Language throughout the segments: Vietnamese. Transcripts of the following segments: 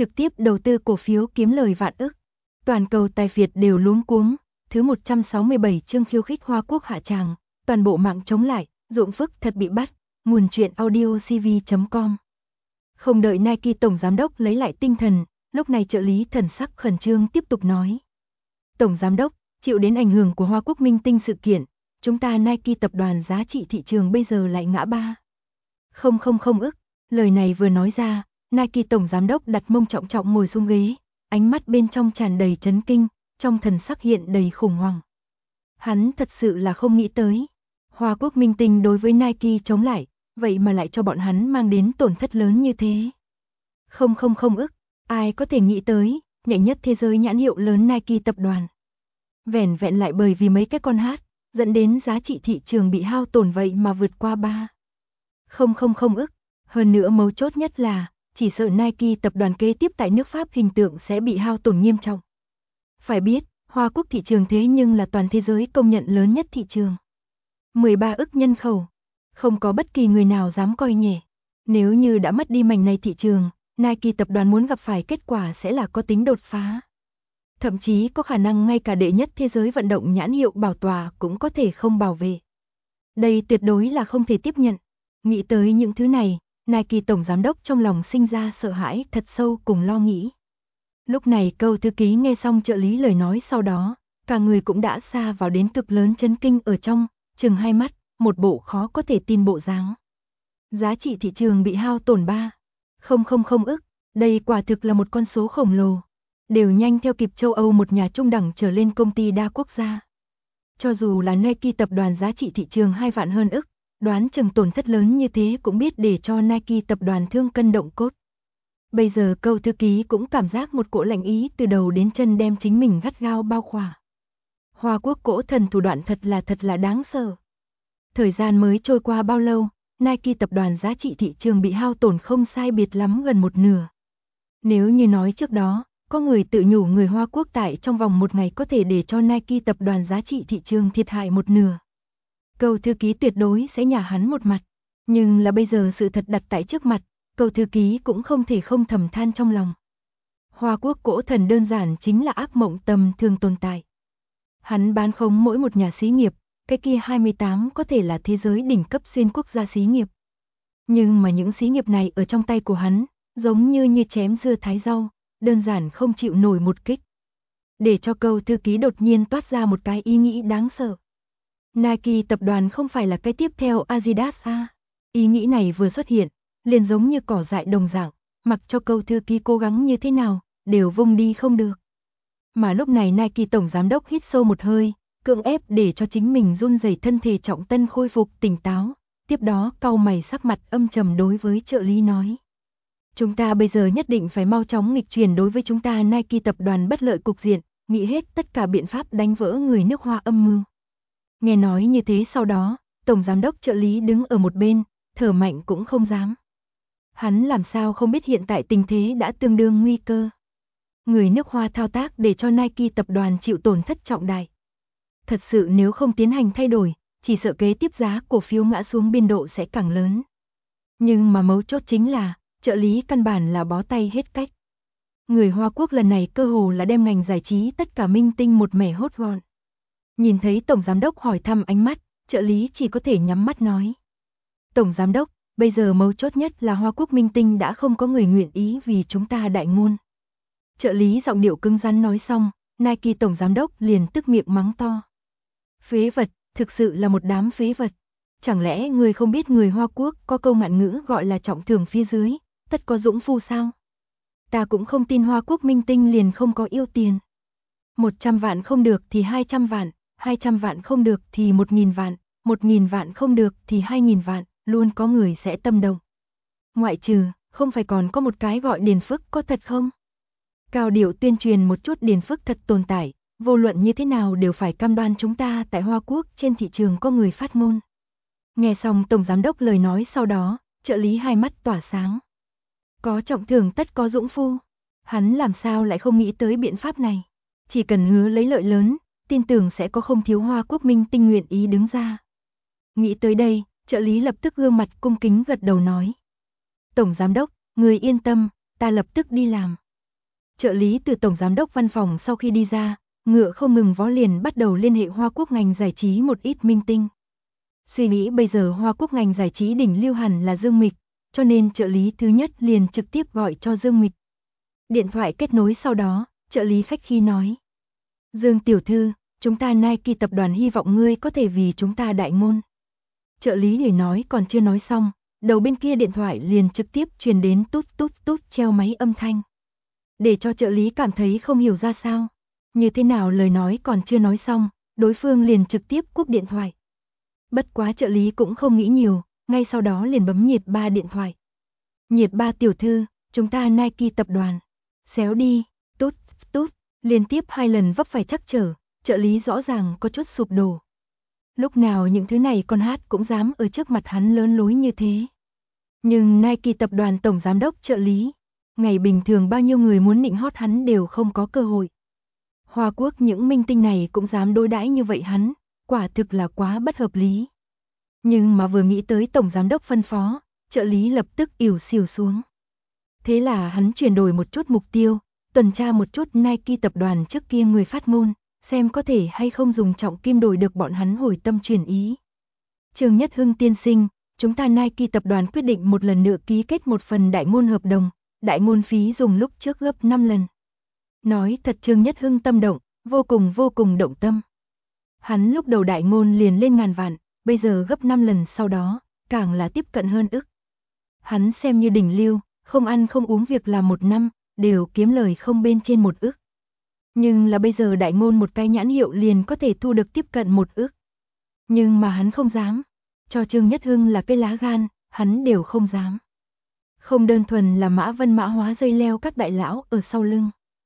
trực tiếp đầu tư cổ phiếu kiếm lời vạn ức. Toàn cầu tài Việt đều luống cuống, thứ 167 chương khiêu khích Hoa Quốc hạ tràng, toàn bộ mạng chống lại, Dụng Phức thật bị bắt, nguồn truyện audio cv.com. Không đợi Nike tổng giám đốc lấy lại tinh thần, lúc này trợ lý thần sắc khẩn trương tiếp tục nói. Tổng giám đốc, chịu đến ảnh hưởng của Hoa Quốc minh tinh sự kiện, chúng ta Nike tập đoàn giá trị thị trường bây giờ lại ngã ba. Không ức, lời này vừa nói ra, Nike tổng giám đốc đặt mông trọng trọng ngồi xuống ghế, ánh mắt bên trong tràn đầy chấn kinh, trong thần sắc hiện đầy khủng hoảng. Hắn thật sự là không nghĩ tới, Hoa Quốc minh tinh đối với Nike chống lại, vậy mà lại cho bọn hắn mang đến tổn thất lớn như thế. Không ức, ai có thể nghĩ tới, nhảy nhất thế giới nhãn hiệu lớn Nike tập đoàn. Vẻn vẹn lại bởi vì mấy cái con hát, dẫn đến giá trị thị trường bị hao tổn vậy mà vượt qua 3. Không ức, hơn nữa mấu chốt nhất là, chỉ sợ Nike tập đoàn kế tiếp tại nước Pháp hình tượng sẽ bị hao tổn nghiêm trọng. Phải biết, Hoa Quốc thị trường thế nhưng là toàn thế giới công nhận lớn nhất thị trường. 13 ức nhân khẩu, không có bất kỳ người nào dám coi nhẹ. Nếu như đã mất đi mảnh này thị trường, Nike tập đoàn muốn gặp phải kết quả sẽ là có tính đột phá. Thậm chí có khả năng ngay cả đệ nhất thế giới vận động nhãn hiệu bảo tòa cũng có thể không bảo vệ. Đây tuyệt đối là không thể tiếp nhận. Nghĩ tới những thứ này, Nike tổng giám đốc trong lòng sinh ra sợ hãi thật sâu cùng lo nghĩ. Lúc này Câu thư ký nghe xong trợ lý lời nói sau đó, cả người cũng đã xa vào đến cực lớn chấn kinh ở trong, trừng hai mắt, một bộ khó có thể tin bộ dáng. Giá trị thị trường bị hao tổn 3. Không ức, đây quả thực là một con số khổng lồ. Đều nhanh theo kịp châu Âu một nhà trung đẳng trở lên công ty đa quốc gia. Cho dù là Nike tập đoàn giá trị thị trường 2 vạn hơn ức, đoán chừng tổn thất lớn như thế cũng biết để cho Nike tập đoàn thương cân động cốt. Bây giờ Câu thư ký cũng cảm giác một cỗ lạnh ý từ đầu đến chân đem chính mình gắt gao bao khỏa. Hoa Quốc cỗ thần thủ đoạn thật là đáng sợ. Thời gian mới trôi qua bao lâu, Nike tập đoàn giá trị thị trường bị hao tổn không sai biệt lắm gần một nửa. Nếu như nói trước đó, có người tự nhủ người Hoa Quốc tại trong vòng một ngày có thể để cho Nike tập đoàn giá trị thị trường thiệt hại một nửa. Câu thư ký tuyệt đối sẽ nhả hắn một mặt. Nhưng là bây giờ sự thật đặt tại trước mặt, Câu thư ký cũng không thể không thầm than trong lòng. Hoa Quốc cỗ thần đơn giản chính là ác mộng tầm thường tồn tại. Hắn bán khống mỗi một nhà xí nghiệp, cái kia 28 có thể là thế giới đỉnh cấp xuyên quốc gia xí nghiệp. Nhưng mà những xí nghiệp này ở trong tay của hắn, giống như chém dưa thái rau, đơn giản không chịu nổi một kích. Để cho Câu thư ký đột nhiên toát ra một cái ý nghĩ đáng sợ. Nike tập đoàn không phải là cái tiếp theo Adidas à? Ý nghĩ này vừa xuất hiện, liền giống như cỏ dại đồng dạng, mặc cho Câu thư ký cố gắng như thế nào, đều vung đi không được. Mà lúc này Nike tổng giám đốc hít sâu một hơi, cưỡng ép để cho chính mình run rẩy thân thể trọng tân khôi phục tỉnh táo, tiếp đó cau mày sắc mặt âm trầm đối với trợ lý nói. Chúng ta bây giờ nhất định phải mau chóng nghịch chuyển đối với chúng ta Nike tập đoàn bất lợi cục diện, nghĩ hết tất cả biện pháp đánh vỡ người nước Hoa âm mưu. Nghe nói như thế sau đó, tổng giám đốc trợ lý đứng ở một bên, thở mạnh cũng không dám. Hắn làm sao không biết hiện tại tình thế đã tương đương nguy cơ. Người nước Hoa thao tác để cho Nike tập đoàn chịu tổn thất trọng đại. Thật sự nếu không tiến hành thay đổi, chỉ sợ kế tiếp giá cổ phiếu ngã xuống biên độ sẽ càng lớn. Nhưng mà mấu chốt chính là, trợ lý căn bản là bó tay hết cách. Người Hoa Quốc lần này cơ hồ là đem ngành giải trí tất cả minh tinh một mẻ hốt gọn. Nhìn thấy tổng giám đốc hỏi thăm ánh mắt, trợ lý chỉ có thể nhắm mắt nói. Tổng giám đốc, bây giờ mấu chốt nhất là Hoa Quốc minh tinh đã không có người nguyện ý vì chúng ta đại ngôn. Trợ lý giọng điệu cứng rắn nói xong, Nike tổng giám đốc liền tức miệng mắng to. Phế vật, thực sự là một đám phế vật. Chẳng lẽ người không biết người Hoa Quốc có câu ngạn ngữ gọi là trọng thưởng phía dưới, tất có dũng phu sao? Ta cũng không tin Hoa Quốc minh tinh liền không có yêu tiền. 100 vạn không được thì 200 vạn, 200 vạn không được thì 1.000 vạn, 1.000 vạn không được thì 2.000 vạn, luôn có người sẽ tâm động. Ngoại trừ, không phải còn có một cái gọi Điền Phức có thật không? Cao điệu tuyên truyền một chút Điền Phức thật tồn tại, vô luận như thế nào đều phải cam đoan chúng ta tại Hoa Quốc trên thị trường có người phát ngôn. Nghe xong tổng giám đốc lời nói sau đó, trợ lý hai mắt tỏa sáng. Có trọng thưởng tất có dũng phu. Hắn làm sao lại không nghĩ tới biện pháp này. Chỉ cần hứa lấy lợi lớn, tin tưởng sẽ có không thiếu Hoa Quốc minh tinh nguyện ý đứng ra. Nghĩ tới đây, trợ lý lập tức gương mặt cung kính gật đầu nói. Tổng giám đốc, người yên tâm, ta lập tức đi làm. Trợ lý từ tổng giám đốc văn phòng sau khi đi ra, ngựa không ngừng vó liền bắt đầu liên hệ Hoa Quốc ngành giải trí một ít minh tinh. Suy nghĩ bây giờ Hoa Quốc ngành giải trí đỉnh lưu hẳn là Dương Mịch, cho nên trợ lý thứ nhất liền trực tiếp gọi cho Dương Mịch. Điện thoại kết nối sau đó, trợ lý khách khí nói. Dương tiểu thư, chúng ta Nike tập đoàn hy vọng ngươi có thể vì chúng ta đại ngôn. Trợ lý lời nói còn chưa nói xong, đầu bên kia điện thoại liền trực tiếp truyền đến tút tút tút treo máy âm thanh. Để cho trợ lý cảm thấy không hiểu ra sao. Như thế nào lời nói còn chưa nói xong, đối phương liền trực tiếp cúp điện thoại. Bất quá trợ lý cũng không nghĩ nhiều, ngay sau đó liền bấm nhiệt 3 điện thoại. Nhiệt 3 tiểu thư, chúng ta Nike tập đoàn. Xéo đi, tút, tút, liên tiếp 2 lần vấp phải trắc trở, trợ lý rõ ràng có chút sụp đổ. Lúc nào những thứ này con hát cũng dám ở trước mặt hắn lớn lối như thế. Nhưng Nike tập đoàn tổng giám đốc trợ lý, ngày bình thường bao nhiêu người muốn nịnh hót hắn đều không có cơ hội. Hoa Quốc những minh tinh này cũng dám đối đãi như vậy hắn, quả thực là quá bất hợp lý. Nhưng mà vừa nghĩ tới tổng giám đốc phân phó, trợ lý lập tức ỉu xìu xuống. Thế là hắn chuyển đổi một chút mục tiêu, tuần tra một chút Nike tập đoàn trước kia người phát ngôn, xem có thể hay không dùng trọng kim đổi được bọn hắn hồi tâm chuyển ý. Trương Nhất Hưng tiên sinh, chúng ta Nike tập đoàn quyết định một lần nữa ký kết một phần đại ngôn hợp đồng, đại ngôn phí dùng lúc trước gấp 5 lần. Nói thật Trương Nhất Hưng tâm động, vô cùng động tâm. Hắn lúc đầu đại ngôn liền lên ngàn vạn, bây giờ gấp 5 lần sau đó, càng là tiếp cận hơn ức. Hắn xem như đỉnh lưu, không ăn không uống việc làm 1 năm, đều kiếm lời không bên trên 1 ức. Nhưng là bây giờ đại ngôn một cái nhãn hiệu liền có thể thu được tiếp cận 1 ức. Nhưng mà hắn không dám, cho Trương Nhất Hưng là cái lá gan, hắn đều không dám. Không đơn thuần là Mã Vân Mã Hóa dây leo các đại lão ở sau lưng.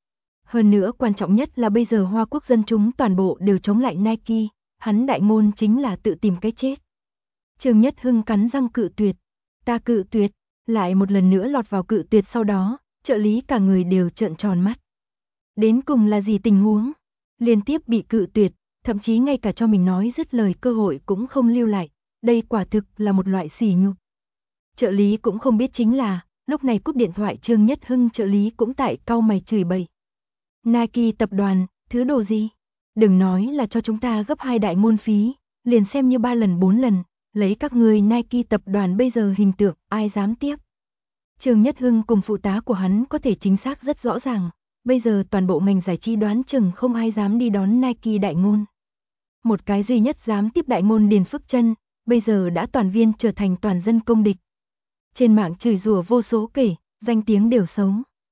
Hơn nữa quan trọng nhất là bây giờ Hoa Quốc dân chúng toàn bộ đều chống lại Nike, hắn đại ngôn chính là tự tìm cái chết. Trương Nhất Hưng cắn răng cự tuyệt, ta cự tuyệt, lại một lần nữa lọt vào cự tuyệt sau đó, trợ lý cả người đều trợn tròn mắt. Đến cùng là gì tình huống? Liên tiếp bị cự tuyệt, thậm chí ngay cả cho mình nói dứt lời cơ hội cũng không lưu lại, đây quả thực là một loại sỉ nhục. Trợ lý cũng không biết chính là, lúc này cúp điện thoại Trương Nhất Hưng trợ lý cũng tại cau mày chửi bậy. Nike tập đoàn, thứ đồ gì? Đừng nói là cho chúng ta gấp 2 đại ngôn phí, liền xem như 3 lần 4 lần, lấy các người Nike tập đoàn bây giờ hình tượng, ai dám tiếp. Trương Nhất Hưng cùng phụ tá của hắn có thể chính xác rất rõ ràng, bây giờ toàn bộ ngành giải trí đoán chừng không ai dám đi đón Nike đại ngôn. Một cái duy nhất dám tiếp đại ngôn Điền Phước Chân, bây giờ đã toàn viên trở thành toàn dân công địch. Trên mạng chửi rủa vô số kể, danh tiếng đều xấu.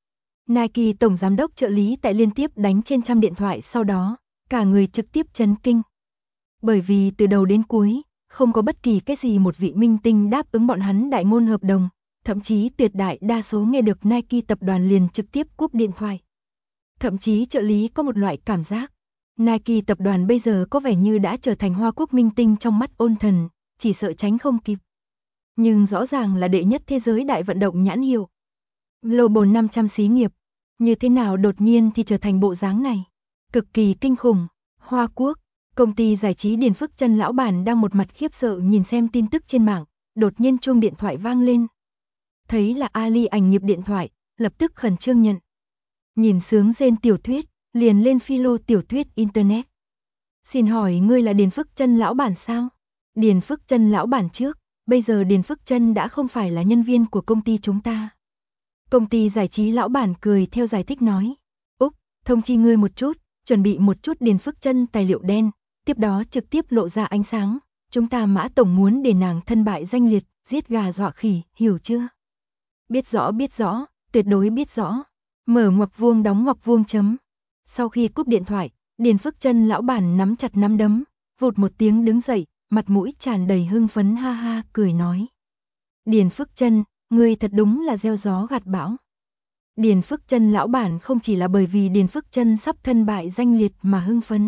Nike tổng giám đốc trợ lý tại liên tiếp đánh trên trăm điện thoại sau đó, cả người trực tiếp chấn kinh. Bởi vì từ đầu đến cuối, không có bất kỳ cái gì một vị minh tinh đáp ứng bọn hắn đại ngôn hợp đồng, thậm chí tuyệt đại đa số nghe được Nike tập đoàn liền trực tiếp cúp điện thoại. Thậm chí trợ lý có một loại cảm giác, Nike tập đoàn bây giờ có vẻ như đã trở thành Hoa Quốc minh tinh trong mắt ôn thần, chỉ sợ tránh không kịp. Nhưng rõ ràng là đệ nhất thế giới đại vận động nhãn hiệu. Global 500 xí nghiệp, như thế nào đột nhiên thì trở thành bộ dáng này. Cực kỳ kinh khủng. Hoa Quốc, công ty giải trí Điền Phước Chân lão bản đang một mặt khiếp sợ nhìn xem tin tức trên mạng, đột nhiên chuông điện thoại vang lên. Thấy là Ali ảnh nghiệp điện thoại, lập tức khẩn trương nhận. Nhìn sướng rên tiểu thuyết, liền lên philo tiểu thuyết internet. Xin hỏi ngươi là Điền Phước Chân lão bản sao? Điền Phước Chân lão bản trước, bây giờ Điền Phước Chân đã không phải là nhân viên của công ty chúng ta. Công ty giải trí lão bản cười theo giải thích nói. Úc, thông chi ngươi một chút, chuẩn bị một chút Điền Phước Chân tài liệu đen, tiếp đó trực tiếp lộ ra ánh sáng. Chúng ta Mã tổng muốn để nàng thân bại danh liệt, giết gà dọa khỉ, hiểu chưa? Biết rõ, tuyệt đối biết rõ. Mở ngoặc vuông đóng ngoặc vuông chấm. Sau khi cúp điện thoại, Điền Phước Chân lão bản nắm chặt nắm đấm, vụt một tiếng đứng dậy, mặt mũi tràn đầy hưng phấn ha ha cười nói. Điền Phước Chân, ngươi thật đúng là gieo gió gặt bão. Điền Phước Chân lão bản không chỉ là bởi vì Điền Phước Chân sắp thân bại danh liệt mà hưng phấn.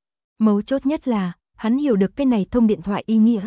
Mấu chốt nhất là, hắn hiểu được cái này thông điện thoại ý nghĩa.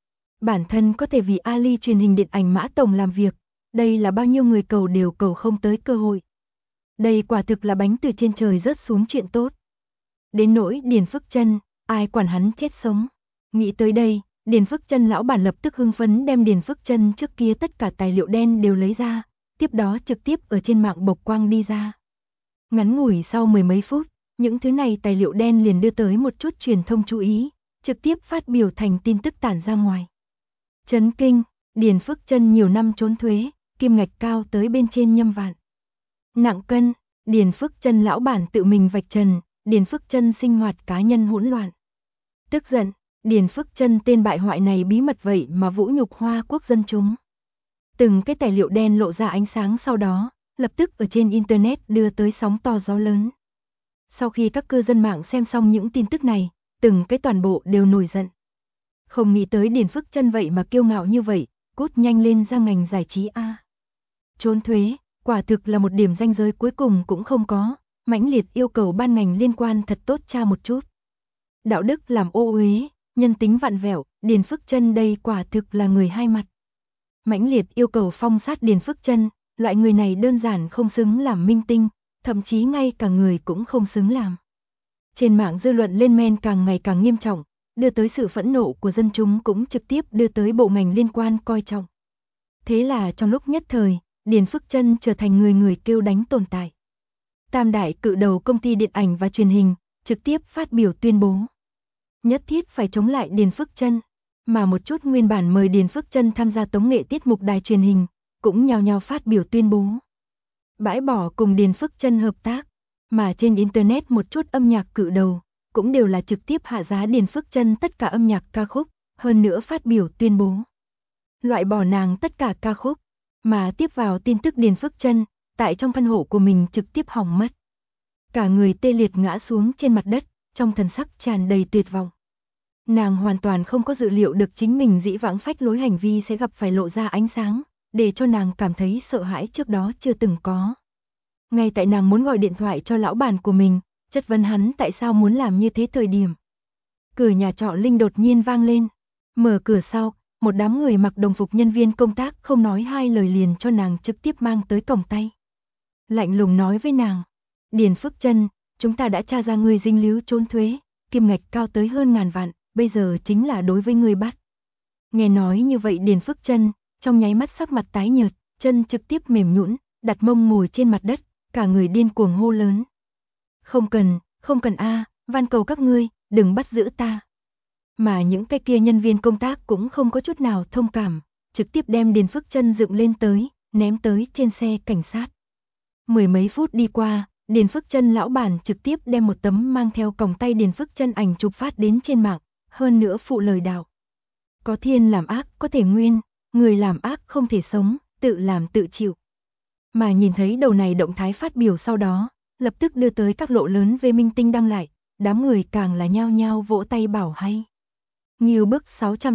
Bản thân có thể vì Ali truyền hình điện ảnh Mã tổng làm việc, đây là bao nhiêu người cầu đều cầu không tới cơ hội. Đây quả thực là bánh từ trên trời rớt xuống chuyện tốt. Đến nỗi Điền Phước Chân, ai quản hắn chết sống. Nghĩ tới đây, Điền Phước Chân lão bản lập tức hưng phấn đem Điền Phước Chân trước kia tất cả tài liệu đen đều lấy ra, tiếp đó trực tiếp ở trên mạng bộc quang đi ra. Ngắn ngủi sau mười mấy phút, những thứ này tài liệu đen liền đưa tới một chút truyền thông chú ý, trực tiếp phát biểu thành tin tức tản ra ngoài. Chấn kinh, Điền Phước Trân nhiều năm trốn thuế, kim ngạch cao tới bên trên nhâm vạn. Nặng cân, Điền Phước Trân lão bản tự mình vạch trần, Điền Phước Trân sinh hoạt cá nhân hỗn loạn. Tức giận, Điền Phước Trân tên bại hoại này bí mật vậy mà vũ nhục Hoa Quốc dân chúng. Từng cái tài liệu đen lộ ra ánh sáng sau đó, lập tức ở trên Internet đưa tới sóng to gió lớn. Sau khi các cư dân mạng xem xong những tin tức này, từng cái toàn bộ đều nổi giận. Không nghĩ tới Điền Phước Trân vậy mà kiêu ngạo như vậy, cút nhanh lên ra ngành giải trí a. Trốn thuế, quả thực là một điểm ranh giới cuối cùng cũng không có, mãnh liệt yêu cầu ban ngành liên quan thật tốt tra một chút. Đạo đức làm ô uế, nhân tính vặn vẹo, Điền Phước Trân đây quả thực là người hai mặt. Mãnh liệt yêu cầu phong sát Điền Phước Trân, loại người này đơn giản không xứng làm minh tinh, thậm chí ngay cả người cũng không xứng làm. Trên mạng dư luận lên men càng ngày càng nghiêm trọng, đưa tới sự phẫn nộ của dân chúng cũng trực tiếp đưa tới bộ ngành liên quan coi trọng. Thế là trong lúc nhất thời, Điền Phước Trân trở thành người người kêu đánh tồn tại. Tam đại cự đầu công ty điện ảnh và truyền hình, trực tiếp phát biểu tuyên bố. Nhất thiết phải chống lại Điền Phước Trân, mà một chút nguyên bản mời Điền Phước Trân tham gia tống nghệ tiết mục đài truyền hình, cũng nhao nhao phát biểu tuyên bố. Bãi bỏ cùng Điền Phước Trân hợp tác, mà trên Internet một chút âm nhạc cự đầu, cũng đều là trực tiếp hạ giá Điền Phước Trân tất cả âm nhạc ca khúc, hơn nữa phát biểu tuyên bố. Loại bỏ nàng tất cả ca khúc, mà tiếp vào tin tức Điền Phước Trân, tại trong căn hộ của mình trực tiếp hỏng mất. Cả người tê liệt ngã xuống trên mặt đất, trong thần sắc tràn đầy tuyệt vọng. Nàng hoàn toàn không có dự liệu được chính mình dĩ vãng phách lối hành vi sẽ gặp phải lộ ra ánh sáng, để cho nàng cảm thấy sợ hãi trước đó chưa từng có. Ngay tại nàng muốn gọi điện thoại cho lão bản của mình, chất vấn hắn tại sao muốn làm như thế thời điểm. Cửa nhà trọ Linh đột nhiên vang lên. Mở cửa sau, một đám người mặc đồng phục nhân viên công tác không nói hai lời liền cho nàng trực tiếp mang tới cổng tay. Lạnh lùng nói với nàng, Điền Phước Trân, chúng ta đã tra ra ngươi dính líu trốn thuế, kim ngạch cao tới hơn 1000 vạn, bây giờ chính là đối với ngươi bắt. Nghe nói như vậy Điền Phước Trân, trong nháy mắt sắc mặt tái nhợt, chân trực tiếp mềm nhũn, đặt mông ngồi trên mặt đất, cả người điên cuồng hô lớn. Không cần a, van cầu các ngươi, đừng bắt giữ ta. Mà những cái kia nhân viên công tác cũng không có chút nào thông cảm, trực tiếp đem Điền Phước Trân dựng lên tới, ném tới trên xe cảnh sát. Mười mấy phút đi qua, Điền Phước Trân lão bản trực tiếp đem một tấm mang theo còng tay Điền Phước Trân ảnh chụp phát đến trên mạng, hơn nữa phụ lời đạo. Có thiên làm ác có thể nguyên, người làm ác không thể sống, tự làm tự chịu. Mà nhìn thấy đầu này động thái phát biểu sau đó, lập tức đưa tới các lộ lớn về minh tinh đăng lại, đám người càng là nhao nhao vỗ tay bảo hay. Nghiêu bức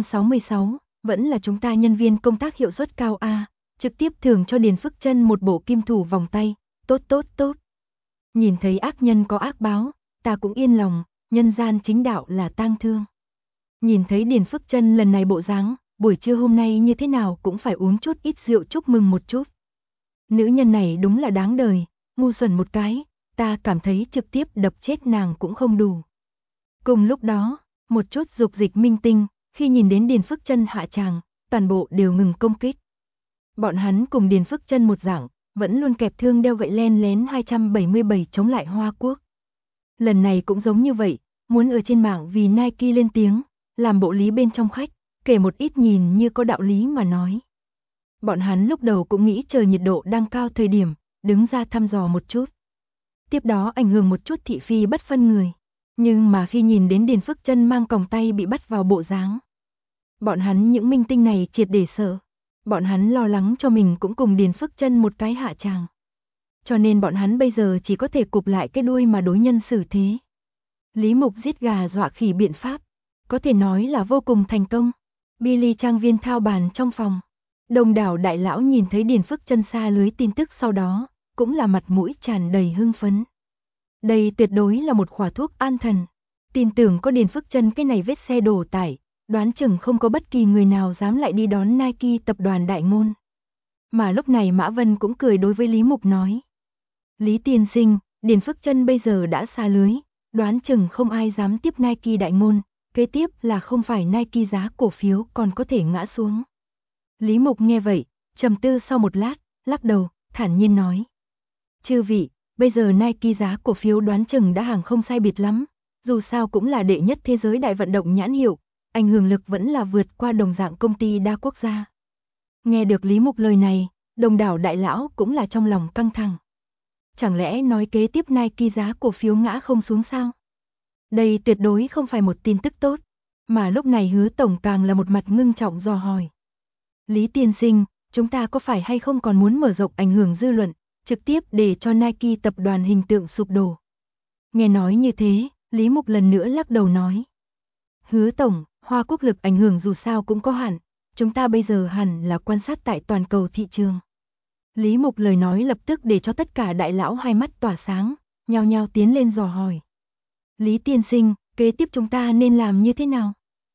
666, vẫn là chúng ta nhân viên công tác hiệu suất cao a, trực tiếp thưởng cho Điền Phước Trân một bộ kim thủ vòng tay, tốt. Nhìn thấy ác nhân có ác báo, ta cũng yên lòng, nhân gian chính đạo là tang thương. Nhìn thấy Điền Phước Trân lần này bộ dáng, buổi trưa hôm nay như thế nào cũng phải uống chút ít rượu chúc mừng một chút. Nữ nhân này đúng là đáng đời, ngu xuẩn một cái, ta cảm thấy trực tiếp đập chết nàng cũng không đủ. Cùng lúc đó, một chút dục dịch minh tinh, khi nhìn đến Điền Phước Trân hạ tràng, toàn bộ đều ngừng công kích. Bọn hắn cùng Điền Phước Trân một dạng, vẫn luôn kẹp thương đeo gậy len lén 277 chống lại Hoa Quốc. Lần này cũng giống như vậy, muốn ở trên mạng vì Nike lên tiếng, làm bộ lý bên trong khách, kể một ít nhìn như có đạo lý mà nói. Bọn hắn lúc đầu cũng nghĩ chờ nhiệt độ đang cao thời điểm, đứng ra thăm dò một chút. Tiếp đó ảnh hưởng một chút thị phi bất phân người. Nhưng mà khi nhìn đến Điền Phước Trân mang còng tay bị bắt vào bộ dáng, bọn hắn những minh tinh này triệt để sợ. Bọn hắn lo lắng cho mình cũng cùng Điền Phước Trân một cái hạ tràng. Cho nên bọn hắn bây giờ chỉ có thể cụp lại cái đuôi mà đối nhân xử thế. Lý Mục giết gà dọa khỉ biện pháp, có thể nói là vô cùng thành công. Billy trang viên thao bàn trong phòng. Đông đảo đại lão nhìn thấy Điền Phước Trân xa lưới tin tức sau đó, cũng là mặt mũi tràn đầy hưng phấn. Đây tuyệt đối là một khỏa thuốc an thần. Tin tưởng có Điền Phước Trân cái này vết xe đổ tải, đoán chừng không có bất kỳ người nào dám lại đi đón Nike tập đoàn đại ngôn. Mà lúc này Mã Vân cũng cười đối với Lý Mục nói. Lý tiên sinh, Điền Phước Trân bây giờ đã xa lưới, đoán chừng không ai dám tiếp Nike đại ngôn, kế tiếp là không phải Nike giá cổ phiếu còn có thể ngã xuống. Lý Mục nghe vậy, trầm tư sau một lát, lắc đầu, thản nhiên nói. Chư vị, Bây giờ Nike giá cổ phiếu đoán chừng đã hàng không sai biệt lắm, dù sao cũng là đệ nhất thế giới đại vận động nhãn hiệu, ảnh hưởng lực vẫn là vượt qua đồng dạng công ty đa quốc gia. Nghe được Lý Mục lời này, đông đảo đại lão cũng là trong lòng căng thẳng. Chẳng lẽ nói kế tiếp Nike giá cổ phiếu ngã không xuống sao? Đây tuyệt đối không phải một tin tức tốt, mà lúc này Hứa tổng càng là một mặt ngưng trọng dò hỏi. Lý tiên sinh, chúng ta có phải hay không còn muốn mở rộng ảnh hưởng dư luận, trực tiếp để cho Nike tập đoàn hình tượng sụp đổ? Nghe nói như thế, Lý Mục lần nữa lắc đầu nói. Hứa tổng, Hoa Quốc lực ảnh hưởng dù sao cũng có hạn, chúng ta bây giờ hẳn là quan sát tại toàn cầu thị trường. Lý Mục lời nói lập tức để cho tất cả đại lão hai mắt tỏa sáng, nhao nhao tiến lên dò hỏi. Lý tiên sinh, kế tiếp chúng ta nên làm như thế nào?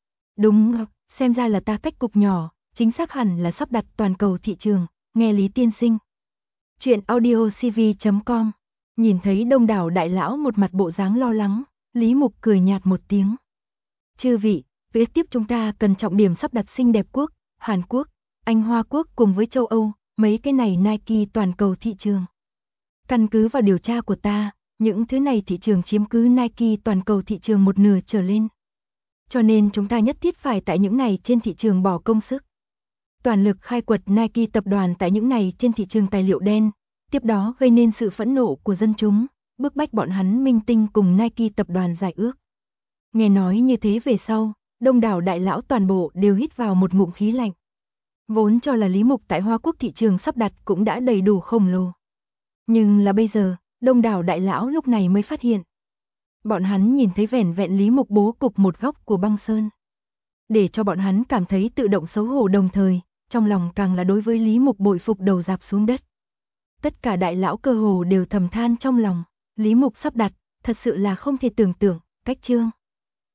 Đúng, xem ra là ta cách cục nhỏ, chính xác hẳn là sắp đặt toàn cầu thị trường, nghe Lý tiên sinh. Chuyện audio cv.com. Nhìn thấy đông đảo đại lão một mặt bộ dáng lo lắng, Lý Mục cười nhạt một tiếng. Chư vị, kế tiếp chúng ta cần trọng điểm sắp đặt xinh đẹp quốc, Hàn Quốc, Anh Hoa Quốc cùng với châu Âu, mấy cái này Nike toàn cầu thị trường. Căn cứ vào điều tra của ta, những thứ này thị trường chiếm cứ Nike toàn cầu thị trường một nửa trở lên. Cho nên chúng ta nhất thiết phải tại những này trên thị trường bỏ công sức. Toàn lực khai quật Nike tập đoàn tại những này trên thị trường tài liệu đen, tiếp đó gây nên sự phẫn nộ của dân chúng, bức bách bọn hắn minh tinh cùng Nike tập đoàn giải ước. Nghe nói như thế về sau, đông đảo đại lão toàn bộ đều hít vào một ngụm khí lạnh. Vốn cho là Lý Mục tại Hoa Quốc thị trường sắp đặt cũng đã đầy đủ khổng lồ. Nhưng là bây giờ, đông đảo đại lão lúc này mới phát hiện. Bọn hắn nhìn thấy vẻn vẹn Lý Mục bố cục một góc của băng sơn. Để cho bọn hắn cảm thấy tự động xấu hổ đồng thời, trong lòng càng là đối với Lý Mục bội phục đầu rạp xuống đất. Tất cả đại lão cơ hồ đều thầm than trong lòng, Lý Mục sắp đặt, thật sự là không thể tưởng tượng, cách chương.